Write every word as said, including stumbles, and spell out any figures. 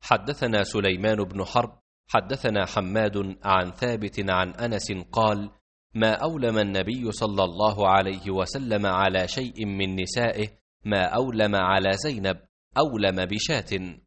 حدثنا سليمان بن حرب حدثنا حماد عن ثابت عن أنس قال: ما أولم النبي صلى الله عليه وسلم على شيء من نسائه ما أولم على زينب، أولم بشاة.